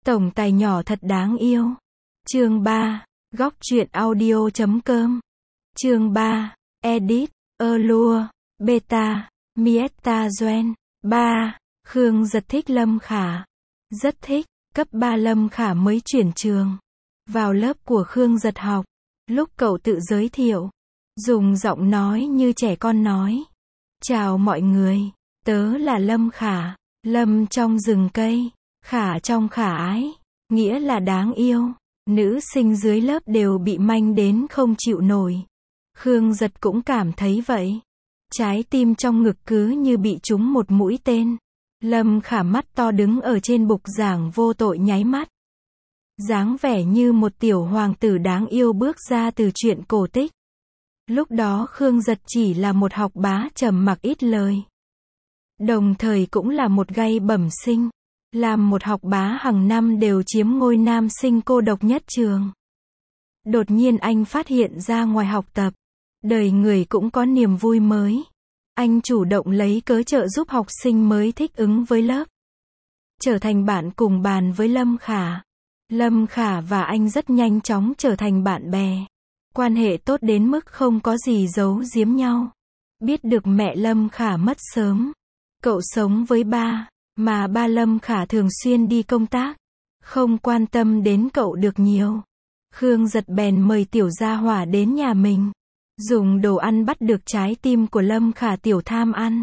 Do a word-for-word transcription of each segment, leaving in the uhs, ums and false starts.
Tổng tài nhỏ thật đáng yêu. Chương ba. Góc truyện audio chấm com. Chương ba. Edit, Erlua, Beta, Mietta Joen. ba. Khương Giật thích Lâm Khả. Rất thích. Cấp ba Lâm Khả mới chuyển trường. Vào lớp của Khương Giật học. Lúc cậu tự giới thiệu, dùng giọng nói như trẻ con nói. Chào mọi người, tớ là Lâm Khả. Lâm trong rừng cây, Khả trong khả ái, nghĩa là đáng yêu. Nữ sinh dưới lớp đều bị manh đến không chịu nổi. Khương Giật cũng cảm thấy vậy. Trái tim trong ngực cứ như bị trúng một mũi tên. Lâm Khả mắt to đứng ở trên bục giảng vô tội nháy mắt. Dáng vẻ như một tiểu hoàng tử đáng yêu bước ra từ truyện cổ tích. Lúc đó Khương Giật chỉ là một học bá trầm mặc ít lời. Đồng thời cũng là một gay bẩm sinh. Làm một học bá hàng năm đều chiếm ngôi nam sinh cô độc nhất trường. Đột nhiên anh phát hiện ra ngoài học tập, đời người cũng có niềm vui mới. Anh chủ động lấy cớ trợ giúp học sinh mới thích ứng với lớp. Trở thành bạn cùng bàn với Lâm Khả. Lâm Khả và anh rất nhanh chóng trở thành bạn bè. Quan hệ tốt đến mức không có gì giấu giếm nhau. Biết được mẹ Lâm Khả mất sớm. Cậu sống với ba, mà ba Lâm Khả thường xuyên đi công tác. Không quan tâm đến cậu được nhiều. Khương Giật bèn mời tiểu gia hỏa đến nhà mình. Dùng đồ ăn bắt được trái tim của Lâm Khả tiểu tham ăn.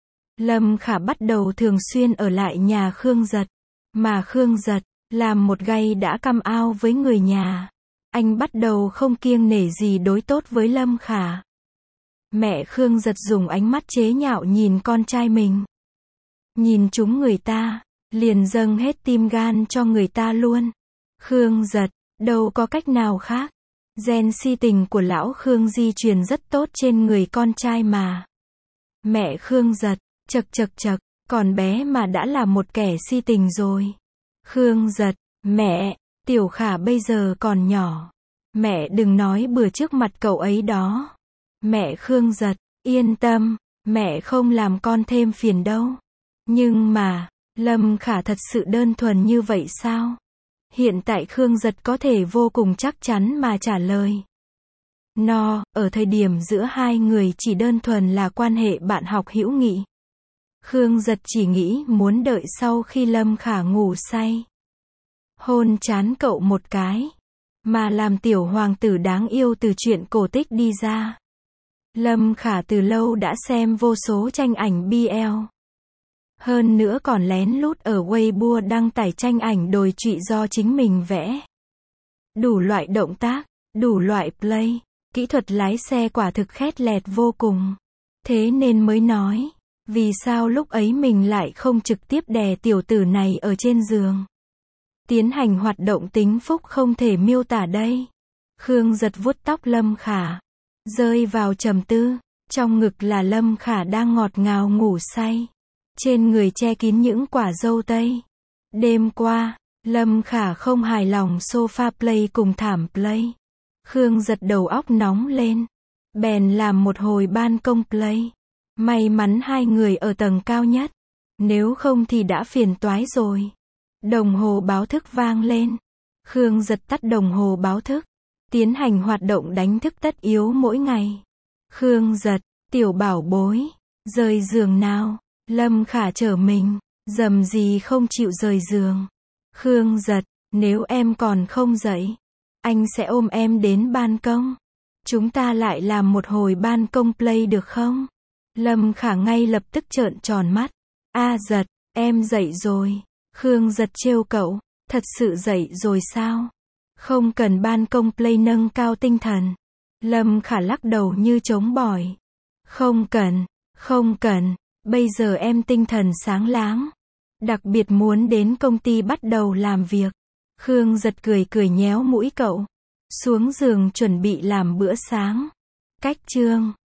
Lâm Khả bắt đầu thường xuyên ở lại nhà Khương Giật. Mà Khương Giật, làm một gay đã căm ao với người nhà. Anh bắt đầu không kiêng nể gì đối tốt với Lâm Khả. Mẹ Khương Giật dùng ánh mắt chế nhạo nhìn con trai mình. Nhìn chúng người ta, liền dâng hết tim gan cho người ta luôn. Khương Giật, đâu có cách nào khác. Gen si tình của lão Khương di truyền rất tốt trên người con trai mà. Mẹ Khương Giật, chật chật chật, còn bé mà đã là một kẻ si tình rồi. Khương Giật, mẹ, tiểu Khả bây giờ còn nhỏ. Mẹ đừng nói bừa trước mặt cậu ấy đó. Mẹ Khương Giật, yên tâm, mẹ không làm con thêm phiền đâu. Nhưng mà, Lâm Khả thật sự đơn thuần như vậy sao? Hiện tại Khương Giật có thể vô cùng chắc chắn mà trả lời. No, ở thời điểm giữa hai người chỉ đơn thuần là quan hệ bạn học hữu nghị. Khương Giật chỉ nghĩ muốn đợi sau khi Lâm Khả ngủ say. Hôn trán cậu một cái. Mà làm tiểu hoàng tử đáng yêu từ truyện cổ tích đi ra. Lâm Khả từ lâu đã xem vô số tranh ảnh bê lờ. Hơn nữa còn lén lút ở Weibo đăng tải tranh ảnh đồi trụy do chính mình vẽ. Đủ loại động tác, đủ loại play, kỹ thuật lái xe quả thực khét lẹt vô cùng. Thế nên mới nói, vì sao lúc ấy mình lại không trực tiếp đè tiểu tử này ở trên giường. Tiến hành hoạt động tính phúc không thể miêu tả đây. Khương Giật vuốt tóc Lâm Khả, rơi vào trầm tư. Trong ngực là Lâm Khả đang ngọt ngào ngủ say. Trên người che kín những quả dâu tây. Đêm qua, Lâm Khả không hài lòng sofa play cùng thảm play. Khương Giật đầu óc nóng lên. Bèn làm một hồi ban công play. May mắn hai người ở tầng cao nhất. Nếu không thì đã phiền toái rồi. Đồng hồ báo thức vang lên. Khương Giật tắt đồng hồ báo thức. Tiến hành hoạt động đánh thức tất yếu mỗi ngày. Khương Giật, tiểu bảo bối, rời giường nào. Lâm Khả trở mình, dầm gì không chịu rời giường. Khương Giật, nếu em còn không dậy, anh sẽ ôm em đến ban công. Chúng ta lại làm một hồi ban công play được không? Lâm Khả ngay lập tức trợn tròn mắt. A Giật, em dậy rồi. Khương Giật trêu cậu, thật sự dậy rồi sao? Không cần ban công play nâng cao tinh thần. Lâm Khả lắc đầu như trống bỏi. Không cần, không cần, bây giờ em tinh thần sáng láng. Đặc biệt muốn đến công ty bắt đầu làm việc. Khương Giật cười cười nhéo mũi cậu. Xuống giường chuẩn bị làm bữa sáng. Cách chương